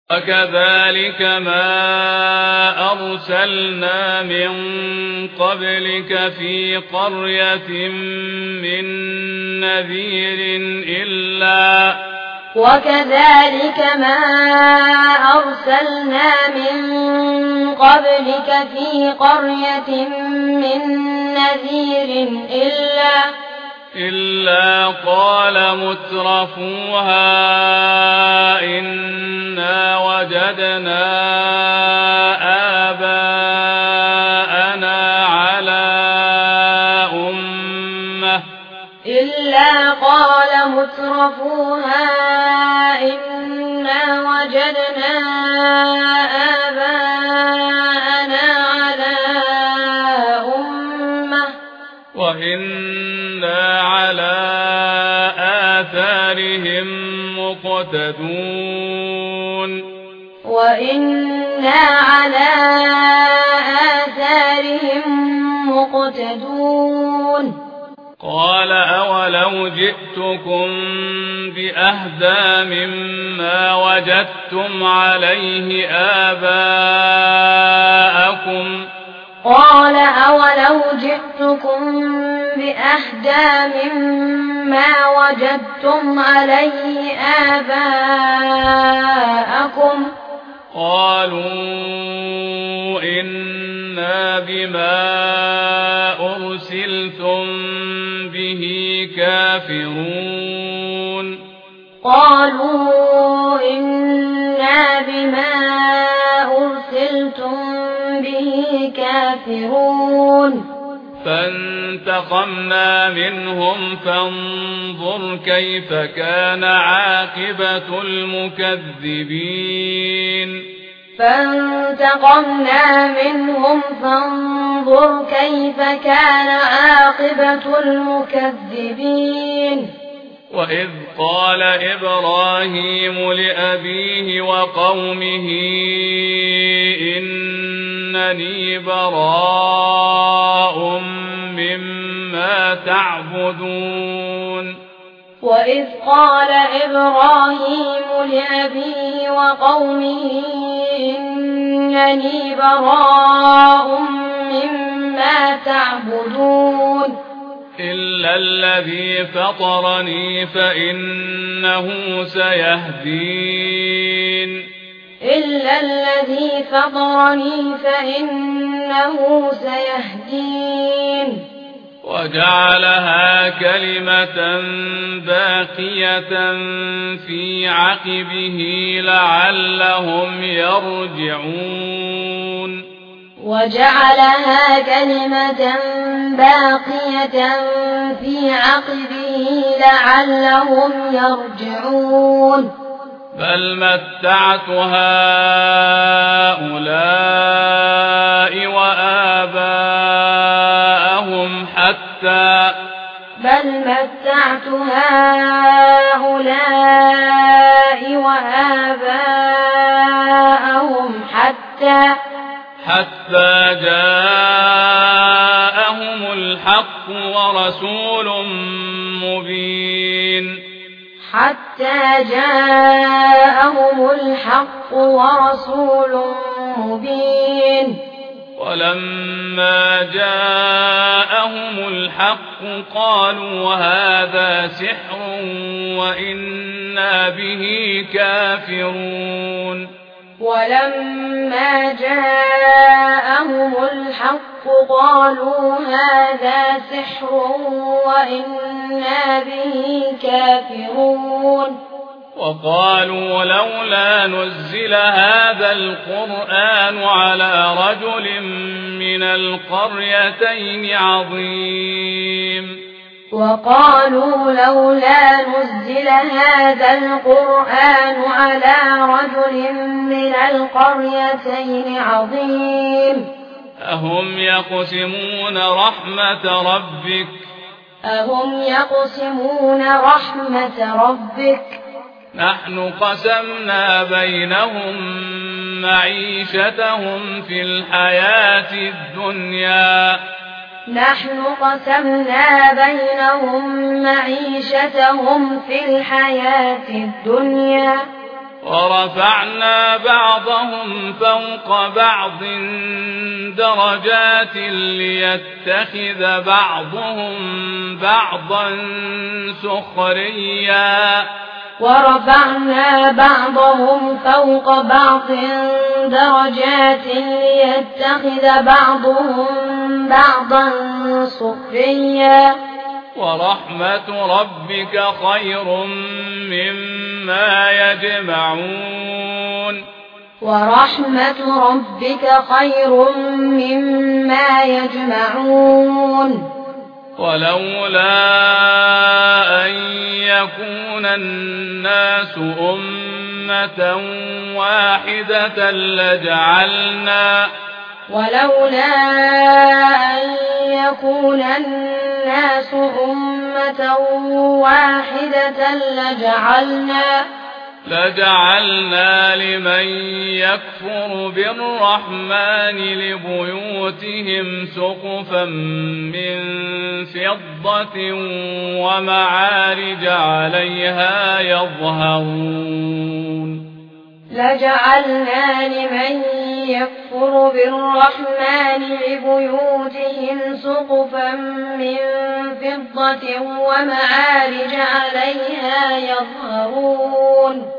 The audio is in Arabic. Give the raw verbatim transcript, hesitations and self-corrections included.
وكذلك ما أرسلنا من قبلك في قرية من نذير إلا وكذلك ما أرسلنا من قبلك في قرية من نذير إلا إلا قال مترفوها إنا وجدنا آباءنا على أمة إلا قال مترفوها إنا وجدنا آباءنا على أمة وإنا على آثارهم مقتدون وإنا على آثارهم مقتدون قال أولو جئتكم بأهدى مما وجدتم عليه آباءكم قال أولو جئتكم بأهدى مما وجدتم عليه آباءكم قالوا إنا بما أرسلتم به كافرون قالوا إنا بما أرسلتم به كافرون فانتقمنا منهم فانظر كيف كان عاقبة المكذبين فانتقمنا منهم فانظر كيف كان عاقبة المكذبين وإذ قال إبراهيم لأبيه وقومه إنني براء مما تعبدون وإذ قال إبراهيم لأبيه وقومه إنني براء مما تعبدون إلا الذي فطرني فإنه سيهدين إلا الذي فطرني فإنه سيهدين وجعلها كلمة باقية في عقبه لعلهم يرجعون وجعلها كلمة باقية في عقبه لعلهم يرجعون بل متعت هؤلاء وآباءهم حتى بل متعت هؤلاء وآباءهم حتى حتى جاءهم الحق ورسول مبين حتى جاءهم الحق ورسول مبين ولما جاءهم الحق قالوا هذا سحر وإنا به كافرون ولما جاءهم الحق قالوا هذا سحر وإنا به كافرون وقالوا لولا نزل هذا القرآن على رجل من القريتين عظيم وقالوا لولا نزل هذا القرآن على رجل من القريتين عظيم أهم يقسمون رحمة ربك أهم يقسمون رحمة ربك نحن قسمنا بينهم معيشتهم في الحياة الدنيا نحن قسمنا بينهم معيشتهم في الحياة الدنيا ورفعنا بعضهم فوق بعض درجات ليتخذ بعضهم بعضا سخريا ورفعنا بعضهم فوق بعض درجات ليتخذ بعضهم بعضا سخريا ورحمة ربك خير مما يجمعون ورحمة ربك خير مما يجمعون ولولا أن يكون الناس أمة واحدة لجعلنا ولولا أن يكون الناس أمة واحدة لجعلنا لجعلنا لمن يكفر بالرحمن لبيوتهم سقفا من فضة ومعارج عليها يظهرون لجعلنا لمن يكفر بالرحمن لبيوتهم سقفا من فضة ومعارج عليها يظهرون